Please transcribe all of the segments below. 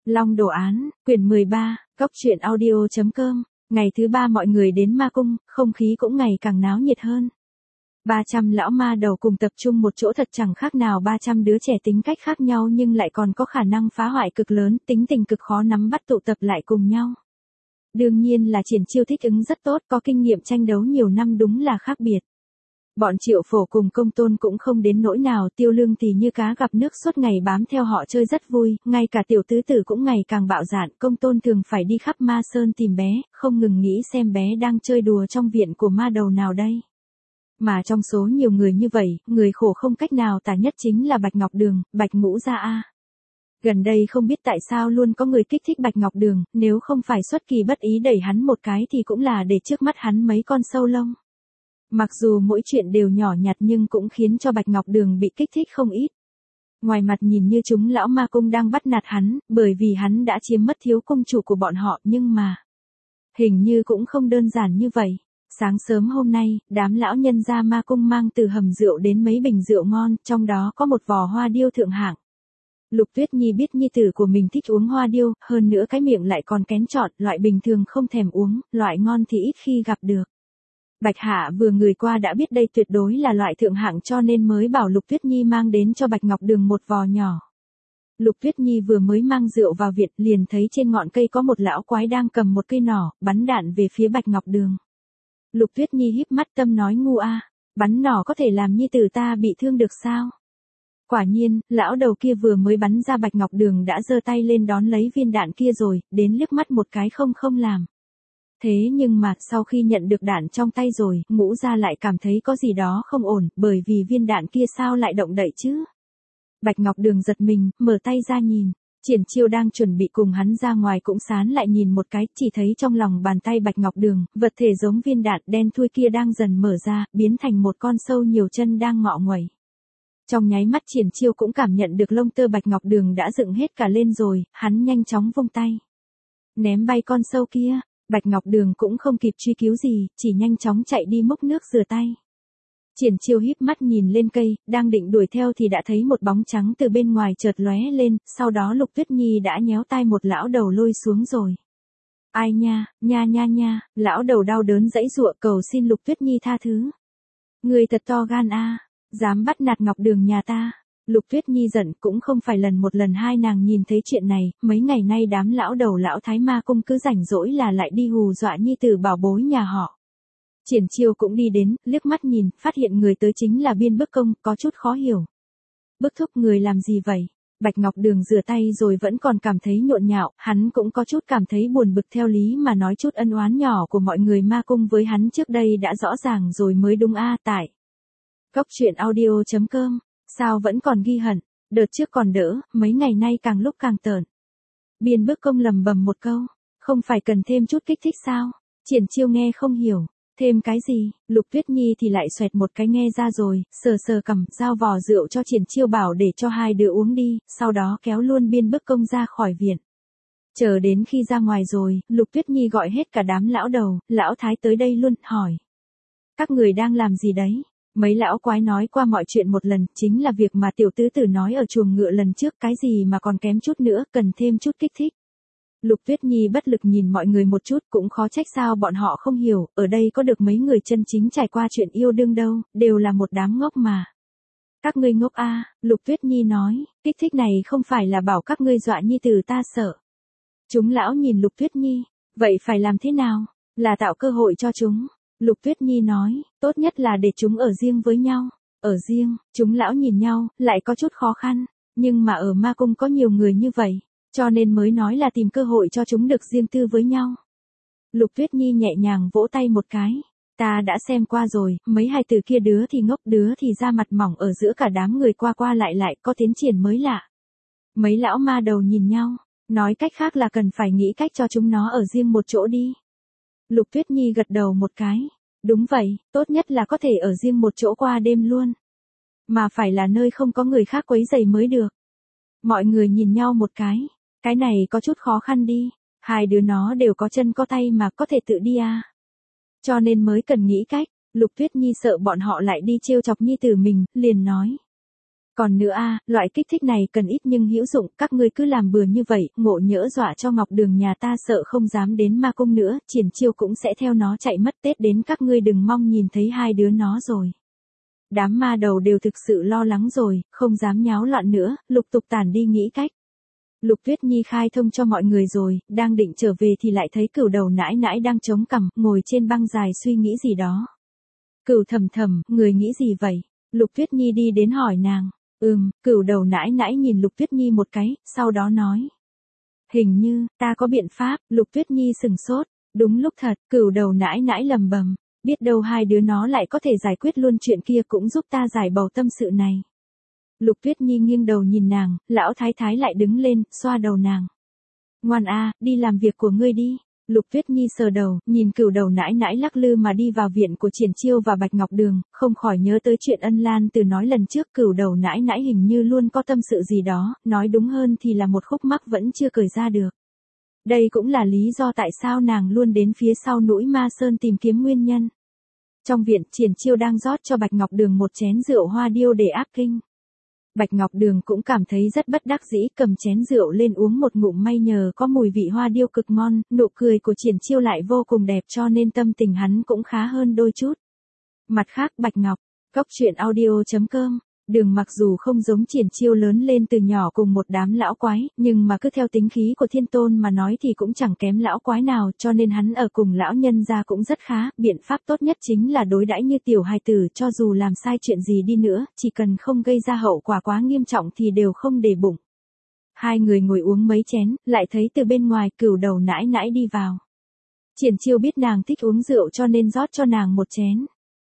Long Đồ Án, quyển 13, Góc truyện audio.com, ngày thứ 3 mọi người đến ma cung, không khí cũng ngày càng náo nhiệt hơn. 300 lão ma đầu cùng tập trung một chỗ thật chẳng khác nào 300 đứa trẻ tính cách khác nhau nhưng lại còn có khả năng phá hoại cực lớn, tính tình cực khó nắm bắt tụ tập lại cùng nhau. Đương nhiên là Triển Chiêu thích ứng rất tốt, có kinh nghiệm tranh đấu nhiều năm đúng là khác biệt. Bọn Triệu Phổ cùng Công Tôn cũng không đến nỗi nào, Tiêu Lương thì như cá gặp nước suốt ngày bám theo họ chơi rất vui, ngay cả Tiểu Tứ Tử cũng ngày càng bạo dạn, Công Tôn thường phải đi khắp ma sơn tìm bé, không ngừng nghĩ xem bé đang chơi đùa trong viện của ma đầu nào đây. Mà trong số nhiều người như vậy, người khổ không cách nào tả nhất chính là Bạch Ngọc Đường, Bạch Ngũ Gia A. Gần đây không biết tại sao luôn có người kích thích Bạch Ngọc Đường, nếu không phải xuất kỳ bất ý đẩy hắn một cái thì cũng là để trước mắt hắn mấy con sâu lông. Mặc dù mỗi chuyện đều nhỏ nhặt nhưng cũng khiến cho Bạch Ngọc Đường bị kích thích không ít. Ngoài mặt nhìn như chúng lão ma cung đang bắt nạt hắn, bởi vì hắn đã chiếm mất thiếu công chủ của bọn họ, nhưng mà hình như cũng không đơn giản như vậy. Sáng sớm hôm nay, đám lão nhân gia ma cung mang từ hầm rượu đến mấy bình rượu ngon, trong đó có một vò hoa điêu thượng hạng. Lục Tuyết Nhi biết nhi tử của mình thích uống hoa điêu, hơn nữa cái miệng lại còn kén chọn, loại bình thường không thèm uống, loại ngon thì ít khi gặp được. Bạch Hạ vừa người qua đã biết đây tuyệt đối là loại thượng hạng cho nên mới bảo Lục Tuyết Nhi mang đến cho Bạch Ngọc Đường một vò nhỏ. Lục Tuyết Nhi vừa mới mang rượu vào viện liền thấy trên ngọn cây có một lão quái đang cầm một cây nỏ, bắn đạn về phía Bạch Ngọc Đường. Lục Tuyết Nhi híp mắt tâm nói ngu a, bắn nỏ có thể làm nhi tử ta bị thương được sao? Quả nhiên, lão đầu kia vừa mới bắn ra Bạch Ngọc Đường đã giơ tay lên đón lấy viên đạn kia rồi, đến liếc mắt một cái không làm. Thế nhưng mà, sau khi nhận được đạn trong tay rồi, Ngũ Gia lại cảm thấy có gì đó không ổn, bởi vì viên đạn kia sao lại động đậy chứ? Bạch Ngọc Đường giật mình, mở tay ra nhìn. Triển Chiêu đang chuẩn bị cùng hắn ra ngoài cũng sán lại nhìn một cái, chỉ thấy trong lòng bàn tay Bạch Ngọc Đường, vật thể giống viên đạn đen thui kia đang dần mở ra, biến thành một con sâu nhiều chân đang ngọ nguậy. Trong nháy mắt Triển Chiêu cũng cảm nhận được lông tơ Bạch Ngọc Đường đã dựng hết cả lên rồi, hắn nhanh chóng vung tay. Ném bay con sâu kia, Bạch Ngọc Đường cũng không kịp truy cứu gì, chỉ nhanh chóng chạy đi múc nước rửa tay. Triển Chiêu híp mắt nhìn lên cây, đang định đuổi theo thì đã thấy một bóng trắng từ bên ngoài chợt lóe lên, sau đó Lục Tuyết Nhi đã nhéo tai một lão đầu lôi xuống rồi. Ai nha, nha, lão đầu đau đớn giãy giụa cầu xin Lục Tuyết Nhi tha thứ. Người thật to gan a, dám bắt nạt Ngọc Đường nhà ta. Lục Tuyết Nhi giận, cũng không phải lần một lần hai nàng nhìn thấy chuyện này, mấy ngày nay đám lão đầu lão thái ma cung cứ rảnh rỗi là lại đi hù dọa nhi tử bảo bối nhà họ. Triển Chiêu cũng đi đến, liếc mắt nhìn, phát hiện người tới chính là Biên Bức Công, có chút khó hiểu. Bức thúc người làm gì vậy? Bạch Ngọc Đường rửa tay rồi vẫn còn cảm thấy nhộn nhạo, hắn cũng có chút cảm thấy buồn bực theo lý mà nói chút ân oán nhỏ của mọi người ma cung với hắn trước đây đã rõ ràng rồi mới đúng a. Tại Góc truyện audio.com, sao vẫn còn ghi hận, đợt trước còn đỡ, mấy ngày nay càng lúc càng tởn. Biên Bức Công lầm bầm một câu, không phải cần thêm chút kích thích sao? Triển Chiêu nghe không hiểu. Thêm cái gì? Lục Tuyết Nhi thì lại xoẹt một cái nghe ra rồi, sờ cằm, giao vò rượu cho Triển Chiêu bảo để cho hai đứa uống đi, sau đó kéo luôn Biên Bức Công ra khỏi viện. Chờ đến khi ra ngoài rồi, Lục Tuyết Nhi gọi hết cả đám lão đầu, lão thái tới đây luôn, hỏi. Các người đang làm gì đấy? Mấy lão quái nói qua mọi chuyện một lần, chính là việc mà Tiểu Tứ Tử nói ở chuồng ngựa lần trước, cái gì mà còn kém chút nữa, cần thêm chút kích thích. Lục Tuyết Nhi bất lực nhìn mọi người một chút, cũng khó trách sao bọn họ không hiểu, ở đây có được mấy người chân chính trải qua chuyện yêu đương đâu, đều là một đám ngốc mà. Các ngươi ngốc a, Lục Tuyết Nhi nói, kích thích này không phải là bảo các ngươi dọa nhi tử ta sợ. Chúng lão nhìn Lục Tuyết Nhi, vậy phải làm thế nào? Là tạo cơ hội cho chúng. Lục Tuyết Nhi nói, tốt nhất là để chúng ở riêng với nhau. Ở riêng, chúng lão nhìn nhau, lại có chút khó khăn, nhưng mà ở ma cung có nhiều người như vậy. Cho nên mới nói là tìm cơ hội cho chúng được riêng tư với nhau. Lục Tuyết Nhi nhẹ nhàng vỗ tay một cái. Ta đã xem qua rồi, mấy hài tử kia đứa thì ngốc đứa thì da mặt mỏng ở giữa cả đám người qua lại có tiến triển mới lạ. Mấy lão ma đầu nhìn nhau, nói cách khác là cần phải nghĩ cách cho chúng nó ở riêng một chỗ đi. Lục Tuyết Nhi gật đầu một cái. Đúng vậy, tốt nhất là có thể ở riêng một chỗ qua đêm luôn. Mà phải là nơi không có người khác quấy rầy mới được. Mọi người nhìn nhau một cái này có chút khó khăn đi, hai đứa nó đều có chân có tay mà có thể tự đi à. Cho nên mới cần nghĩ cách, Lục Tuyết Nhi sợ bọn họ lại đi trêu chọc nhi tử mình, liền nói. Còn nữa loại kích thích này cần ít nhưng hữu dụng, các ngươi cứ làm bừa như vậy, ngộ nhỡ dọa cho Ngọc Đường nhà ta sợ không dám đến ma cung nữa, Triển Chiêu cũng sẽ theo nó chạy mất, Tết đến các ngươi đừng mong nhìn thấy hai đứa nó rồi. Đám ma đầu đều thực sự lo lắng rồi, không dám nháo loạn nữa, lục tục tản đi nghĩ cách. Lục Tuyết Nhi khai thông cho mọi người rồi, đang định trở về thì lại thấy Cửu Đầu nãi nãi đang chống cằm, ngồi trên băng dài suy nghĩ gì đó. Cửu thầm thầm, người nghĩ gì vậy? Lục Tuyết Nhi đi đến hỏi nàng. Cửu Đầu nãi nãi nhìn Lục Tuyết Nhi một cái, sau đó nói. Hình như, ta có biện pháp, Lục Tuyết Nhi sừng sốt. Đúng lúc thật, Cửu Đầu nãi nãi lầm bầm. Biết đâu hai đứa nó lại có thể giải quyết luôn chuyện kia cũng giúp ta giải bầu tâm sự này. Lục Tuyết Nhi nghiêng đầu nhìn nàng, lão thái thái lại đứng lên, xoa đầu nàng. Ngoan đi làm việc của ngươi đi. Lục Tuyết Nhi sờ đầu, nhìn Cửu Đầu nãi nãi lắc lư mà đi vào viện của Triển Chiêu và Bạch Ngọc Đường, không khỏi nhớ tới chuyện Ân Lan Từ nói lần trước, Cửu Đầu nãi nãi hình như luôn có tâm sự gì đó, nói đúng hơn thì là một khúc mắc vẫn chưa cởi ra được. Đây cũng là lý do tại sao nàng luôn đến phía sau núi Ma Sơn tìm kiếm nguyên nhân. Trong viện, Triển Chiêu đang rót cho Bạch Ngọc Đường một chén rượu hoa điêu để áp kinh. Bạch Ngọc Đường cũng cảm thấy rất bất đắc dĩ, cầm chén rượu lên uống một ngụm, may nhờ có mùi vị hoa điêu cực ngon, nụ cười của Triển Chiêu lại vô cùng đẹp cho nên tâm tình hắn cũng khá hơn đôi chút. Mặt khác, Bạch Ngọc, Cốc Truyện Audio.com, Đường mặc dù không giống Triển Chiêu lớn lên từ nhỏ cùng một đám lão quái, nhưng mà cứ theo tính khí của thiên tôn mà nói thì cũng chẳng kém lão quái nào, cho nên hắn ở cùng lão nhân gia cũng rất khá, biện pháp tốt nhất chính là đối đãi như tiểu hài tử, cho dù làm sai chuyện gì đi nữa, chỉ cần không gây ra hậu quả quá nghiêm trọng thì đều không để bụng. Hai người ngồi uống mấy chén, lại thấy từ bên ngoài Cửu Đầu nãi nãi đi vào. Triển Chiêu biết nàng thích uống rượu cho nên rót cho nàng một chén.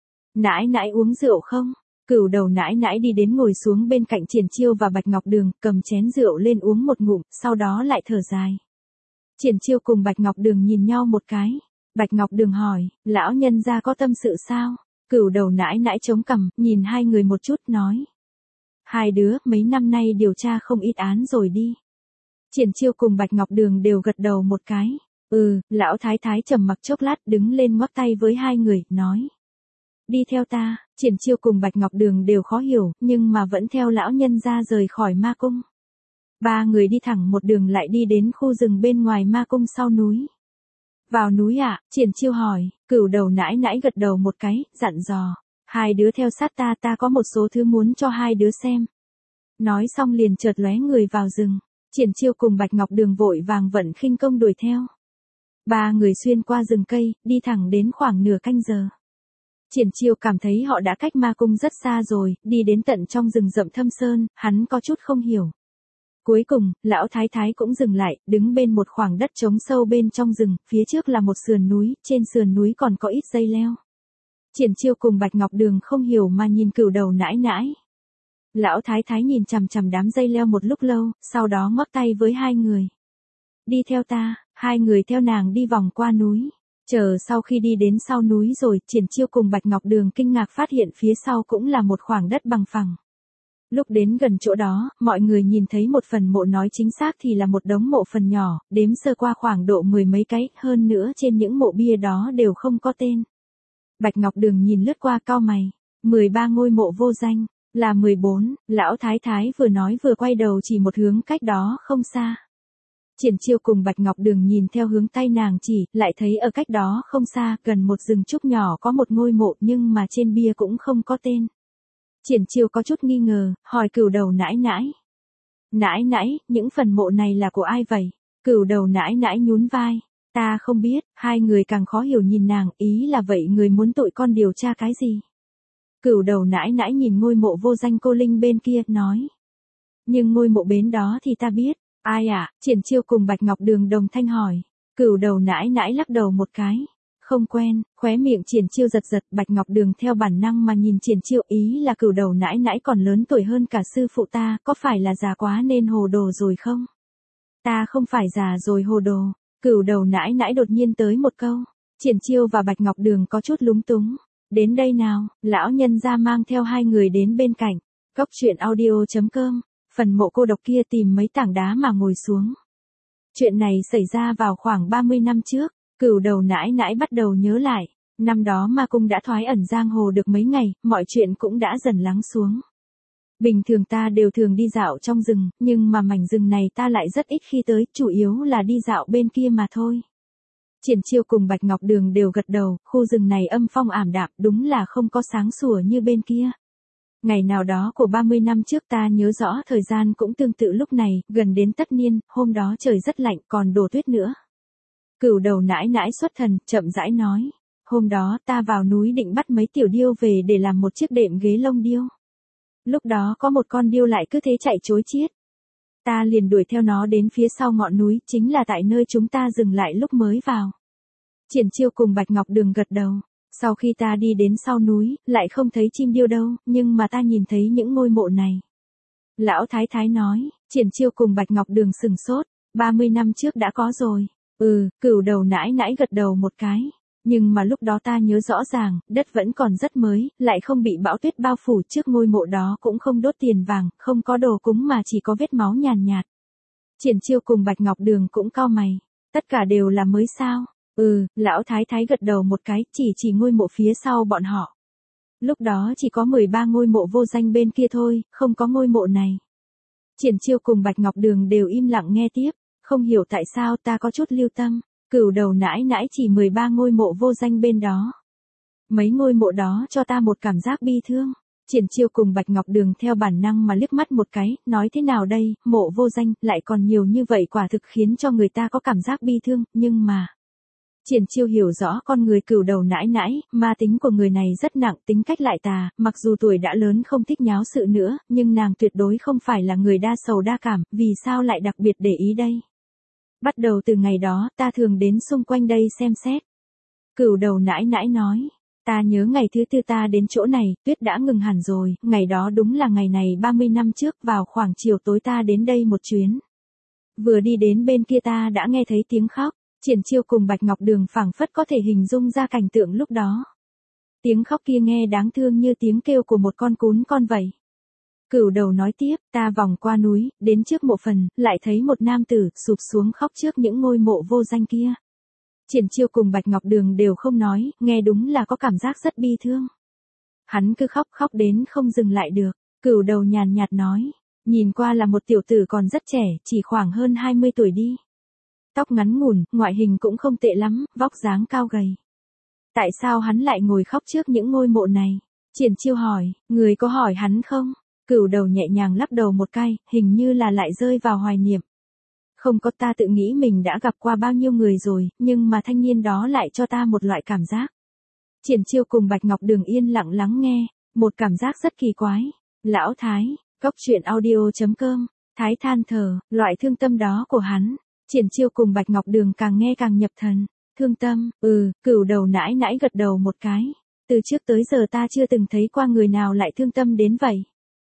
Nãi nãi uống rượu không? Cửu Đầu nãi nãi đi đến ngồi xuống bên cạnh Triển Chiêu và Bạch Ngọc Đường, cầm chén rượu lên uống một ngụm, sau đó lại thở dài. Triển Chiêu cùng Bạch Ngọc Đường nhìn nhau một cái. Bạch Ngọc Đường hỏi, lão nhân gia có tâm sự sao? Cửu Đầu nãi nãi chống cằm, nhìn hai người một chút, nói. Hai đứa, mấy năm nay điều tra không ít án rồi đi. Triển Chiêu cùng Bạch Ngọc Đường đều gật đầu một cái. Lão thái thái trầm mặc chốc lát đứng lên ngoắc tay với hai người, nói. Đi theo ta. Triển Chiêu cùng Bạch Ngọc Đường đều khó hiểu, nhưng mà vẫn theo lão nhân gia rời khỏi ma cung. Ba người đi thẳng một đường lại đi đến khu rừng bên ngoài ma cung sau núi. Vào núi Triển Chiêu hỏi, Cửu Đầu nãi nãi gật đầu một cái, dặn dò. Hai đứa theo sát ta, ta có một số thứ muốn cho hai đứa xem. Nói xong liền chợt lóe người vào rừng. Triển Chiêu cùng Bạch Ngọc Đường vội vàng vận khinh công đuổi theo. Ba người xuyên qua rừng cây, đi thẳng đến khoảng nửa canh giờ. Triển Chiêu cảm thấy họ đã cách ma cung rất xa rồi, đi đến tận trong rừng rậm thâm sơn, hắn có chút không hiểu. Cuối cùng, lão thái thái cũng dừng lại, đứng bên một khoảng đất trống sâu bên trong rừng, phía trước là một sườn núi, trên sườn núi còn có ít dây leo. Triển Chiêu cùng Bạch Ngọc Đường không hiểu mà nhìn Cửu Đầu nãi nãi. Lão thái thái nhìn chằm chằm đám dây leo một lúc lâu, sau đó ngoắc tay với hai người. Đi theo ta, hai người theo nàng đi vòng qua núi. Chờ sau khi đi đến sau núi rồi, Triển Chiêu cùng Bạch Ngọc Đường kinh ngạc phát hiện phía sau cũng là một khoảng đất bằng phẳng. Lúc đến gần chỗ đó, mọi người nhìn thấy một phần mộ, nói chính xác thì là một đống mộ phần nhỏ, đếm sơ qua khoảng độ 10 mấy cái, hơn nữa trên những mộ bia đó đều không có tên. Bạch Ngọc Đường nhìn lướt qua cau mày, 13 ngôi mộ vô danh, là 14, lão thái thái vừa nói vừa quay đầu chỉ một hướng cách đó không xa. Triển Chiêu cùng Bạch Ngọc Đường nhìn theo hướng tay nàng chỉ, lại thấy ở cách đó không xa, gần một rừng trúc nhỏ có một ngôi mộ nhưng mà trên bia cũng không có tên. Triển Chiêu có chút nghi ngờ, hỏi Cửu Đầu nãi nãi. Nãi nãi, những phần mộ này là của ai vậy? Cửu Đầu nãi nãi nhún vai. Ta không biết, hai người càng khó hiểu nhìn nàng, ý là vậy người muốn tụi con điều tra cái gì? Cửu Đầu nãi nãi nhìn ngôi mộ vô danh cô linh bên kia, nói. Nhưng ngôi mộ bến đó thì ta biết. Ai Triển Chiêu cùng Bạch Ngọc Đường đồng thanh hỏi. Cửu Đầu nãi nãi lắc đầu một cái. Không quen, khóe miệng Triển Chiêu giật giật, Bạch Ngọc Đường theo bản năng mà nhìn Triển Chiêu, ý là Cửu Đầu nãi nãi còn lớn tuổi hơn cả sư phụ ta, có phải là già quá nên hồ đồ rồi không? Ta không phải già rồi hồ đồ. Cửu Đầu nãi nãi đột nhiên tới một câu. Triển Chiêu và Bạch Ngọc Đường có chút lúng túng. Đến đây nào, lão nhân gia mang theo hai người đến bên cạnh. Cốc Truyện Audio.com, phần mộ cô độc kia tìm mấy tảng đá mà ngồi xuống. Chuyện này xảy ra vào khoảng 30 năm trước, Cửu Đầu nãi nãi bắt đầu nhớ lại. Năm đó ma cung đã thoái ẩn giang hồ được mấy ngày, mọi chuyện cũng đã dần lắng xuống. Bình thường ta đều thường đi dạo trong rừng, nhưng mà mảnh rừng này ta lại rất ít khi tới, chủ yếu là đi dạo bên kia mà thôi. Triển Chiêu cùng Bạch Ngọc Đường đều gật đầu, khu rừng này âm phong ảm đạm, đúng là không có sáng sủa như bên kia. Ngày nào đó của 30 năm trước ta nhớ rõ thời gian cũng tương tự lúc này, gần đến tất niên, hôm đó trời rất lạnh còn đổ tuyết nữa. Cửu Đầu nãi nãi xuất thần, chậm rãi nói. Hôm đó ta vào núi định bắt mấy tiểu điêu về để làm một chiếc đệm ghế lông điêu. Lúc đó có một con điêu lại cứ thế chạy trối chiết. Ta liền đuổi theo nó đến phía sau ngọn núi, chính là tại nơi chúng ta dừng lại lúc mới vào. Triển Chiêu cùng Bạch Ngọc Đường gật đầu. Sau khi ta đi đến sau núi, lại không thấy chim điêu đâu, nhưng mà ta nhìn thấy những ngôi mộ này. Lão Thái Thái nói. Triển Chiêu cùng Bạch Ngọc Đường sừng sốt. 30 năm trước đã có rồi. Cửu Đầu nãi nãi gật đầu một cái. Nhưng mà lúc đó ta nhớ rõ ràng, đất vẫn còn rất mới, lại không bị bão tuyết bao phủ, trước ngôi mộ đó cũng không đốt tiền vàng, không có đồ cúng mà chỉ có vết máu nhàn nhạt. Triển Chiêu cùng Bạch Ngọc Đường cũng cau mày. Tất cả đều là mới sao? Lão Thái Thái gật đầu một cái, chỉ ngôi mộ phía sau bọn họ. Lúc đó chỉ có 13 ngôi mộ vô danh bên kia thôi, không có ngôi mộ này. Triển Chiêu cùng Bạch Ngọc Đường đều im lặng nghe tiếp, không hiểu tại sao ta có chút lưu tâm. Cửu Đầu nãi nãi chỉ 13 ngôi mộ vô danh bên đó. Mấy ngôi mộ đó cho ta một cảm giác bi thương. Triển Chiêu cùng Bạch Ngọc Đường theo bản năng mà liếc mắt một cái, nói thế nào đây, mộ vô danh, lại còn nhiều như vậy quả thực khiến cho người ta có cảm giác bi thương, nhưng mà... Triển Chiêu hiểu rõ con người Cửu Đầu nãi nãi, ma tính của người này rất nặng, tính cách lại tà, mặc dù tuổi đã lớn không thích nháo sự nữa, nhưng nàng tuyệt đối không phải là người đa sầu đa cảm, vì sao lại đặc biệt để ý đây? Bắt đầu từ ngày đó, ta thường đến xung quanh đây xem xét. Cửu Đầu nãi nãi nói, ta nhớ ngày thứ tư ta đến chỗ này, tuyết đã ngừng hẳn rồi, ngày đó đúng là ngày này 30 năm trước, vào khoảng chiều tối ta đến đây một chuyến. Vừa đi đến bên kia ta đã nghe thấy tiếng khóc. Triển Chiêu cùng Bạch Ngọc Đường phảng phất có thể hình dung ra cảnh tượng lúc đó. Tiếng khóc kia nghe đáng thương như tiếng kêu của một con cún con vậy. Cửu Đầu nói tiếp, ta vòng qua núi, đến trước mộ phần, lại thấy một nam tử sụp xuống khóc trước những ngôi mộ vô danh kia. Triển Chiêu cùng Bạch Ngọc Đường đều không nói, nghe đúng là có cảm giác rất bi thương. Hắn cứ khóc đến không dừng lại được. Cửu Đầu nhàn nhạt nói, nhìn qua là một tiểu tử còn rất trẻ, chỉ khoảng hơn 20 tuổi đi. Tóc ngắn ngủn, ngoại hình cũng không tệ lắm, vóc dáng cao gầy. Tại sao hắn lại ngồi khóc trước những ngôi mộ này? Triển Chiêu hỏi, người có hỏi hắn không? Cửu Đầu nhẹ nhàng lắc đầu một cái, hình như là lại rơi vào hoài niệm. Không có, ta tự nghĩ mình đã gặp qua bao nhiêu người rồi, nhưng mà thanh niên đó lại cho ta một loại cảm giác. Triển Chiêu cùng Bạch Ngọc Đường yên lặng lắng nghe, một cảm giác rất kỳ quái. Lão Thái, Cốc Truyện Audio.com, Thái than thở, loại thương tâm đó của hắn. Triển Chiêu cùng Bạch Ngọc Đường càng nghe càng nhập thần. Thương tâm, Cửu Đầu nãi nãi gật đầu một cái. Từ trước tới giờ ta chưa từng thấy qua người nào lại thương tâm đến vậy.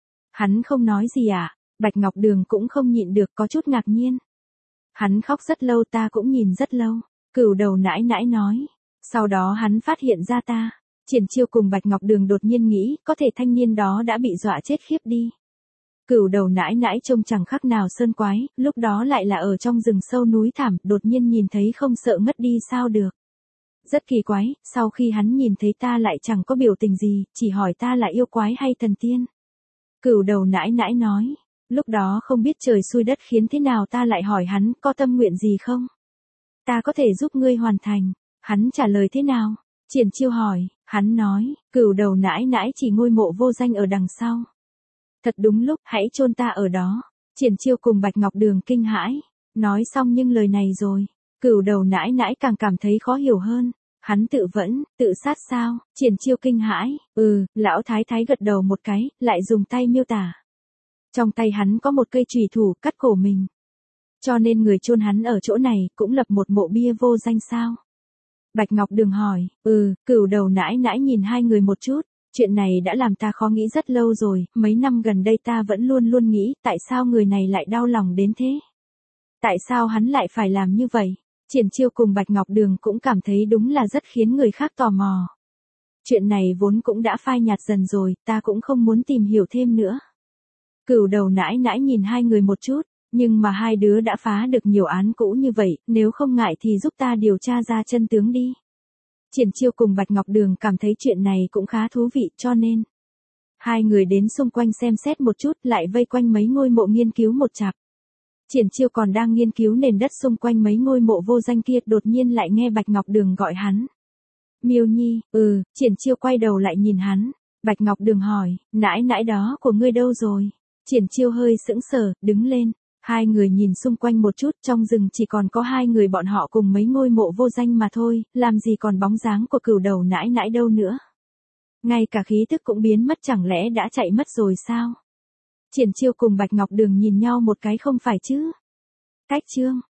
Hắn không nói gì à? Bạch Ngọc Đường cũng không nhịn được, có chút ngạc nhiên. Hắn khóc rất lâu, ta cũng nhìn rất lâu. Cửu Đầu nãi nãi nói. Sau đó hắn phát hiện ra ta. Triển Chiêu cùng Bạch Ngọc Đường đột nhiên nghĩ, có thể thanh niên đó đã bị dọa chết khiếp đi. Cửu Đầu nãi nãi trông chẳng khác nào sơn quái, lúc đó lại là ở trong rừng sâu núi thẳm, đột nhiên nhìn thấy không sợ ngất đi sao được. Rất kỳ quái, sau khi hắn nhìn thấy ta lại chẳng có biểu tình gì, chỉ hỏi ta là yêu quái hay thần tiên. Cửu Đầu nãi nãi nói, lúc đó không biết trời xui đất khiến thế nào ta lại hỏi hắn có tâm nguyện gì không? Ta có thể giúp ngươi hoàn thành. Hắn trả lời thế nào? Triển Chiêu hỏi, hắn nói, Cửu Đầu nãi nãi chỉ ngôi mộ vô danh ở đằng sau. Thật đúng lúc, hãy chôn ta ở đó. Triển Chiêu cùng Bạch Ngọc Đường kinh hãi. Nói xong nhưng lời này rồi, Cửu Đầu nãi nãi càng cảm thấy khó hiểu hơn. Hắn tự sát sao? Triển Chiêu kinh hãi. Lão Thái Thái gật đầu một cái, lại dùng tay miêu tả. Trong tay hắn có một cây chùy thủ cắt cổ mình. Cho nên người chôn hắn ở chỗ này cũng lập một mộ bia vô danh sao? Bạch Ngọc Đường hỏi. Cửu Đầu nãi nãi nhìn hai người một chút. Chuyện này đã làm ta khó nghĩ rất lâu rồi, mấy năm gần đây ta vẫn luôn nghĩ, tại sao người này lại đau lòng đến thế? Tại sao hắn lại phải làm như vậy? Triển Chiêu cùng Bạch Ngọc Đường cũng cảm thấy đúng là rất khiến người khác tò mò. Chuyện này vốn cũng đã phai nhạt dần rồi, ta cũng không muốn tìm hiểu thêm nữa. Cửu Đầu nãi nãi nhìn hai người một chút, nhưng mà hai đứa đã phá được nhiều án cũ như vậy, nếu không ngại thì giúp ta điều tra ra chân tướng đi. Triển Chiêu cùng Bạch Ngọc Đường cảm thấy chuyện này cũng khá thú vị, cho nên Hai người đến xung quanh xem xét một chút, lại vây quanh mấy ngôi mộ nghiên cứu một chặp. Triển Chiêu còn đang nghiên cứu nền đất xung quanh mấy ngôi mộ vô danh kia, đột nhiên lại nghe Bạch Ngọc Đường gọi hắn. Miêu Nhi, Triển Chiêu quay đầu lại nhìn hắn. Bạch Ngọc Đường hỏi, nãi nãi đó của ngươi đâu rồi? Triển Chiêu hơi sững sờ, đứng lên. Hai người nhìn xung quanh một chút, trong rừng chỉ còn có hai người bọn họ cùng mấy ngôi mộ vô danh mà thôi, làm gì còn bóng dáng của cửu đầu nãi nãi đâu nữa. Ngay cả khí thức cũng biến mất, chẳng lẽ đã chạy mất rồi sao? Triển Chiêu cùng Bạch Ngọc Đường nhìn nhau một cái, không phải chứ? Cách chương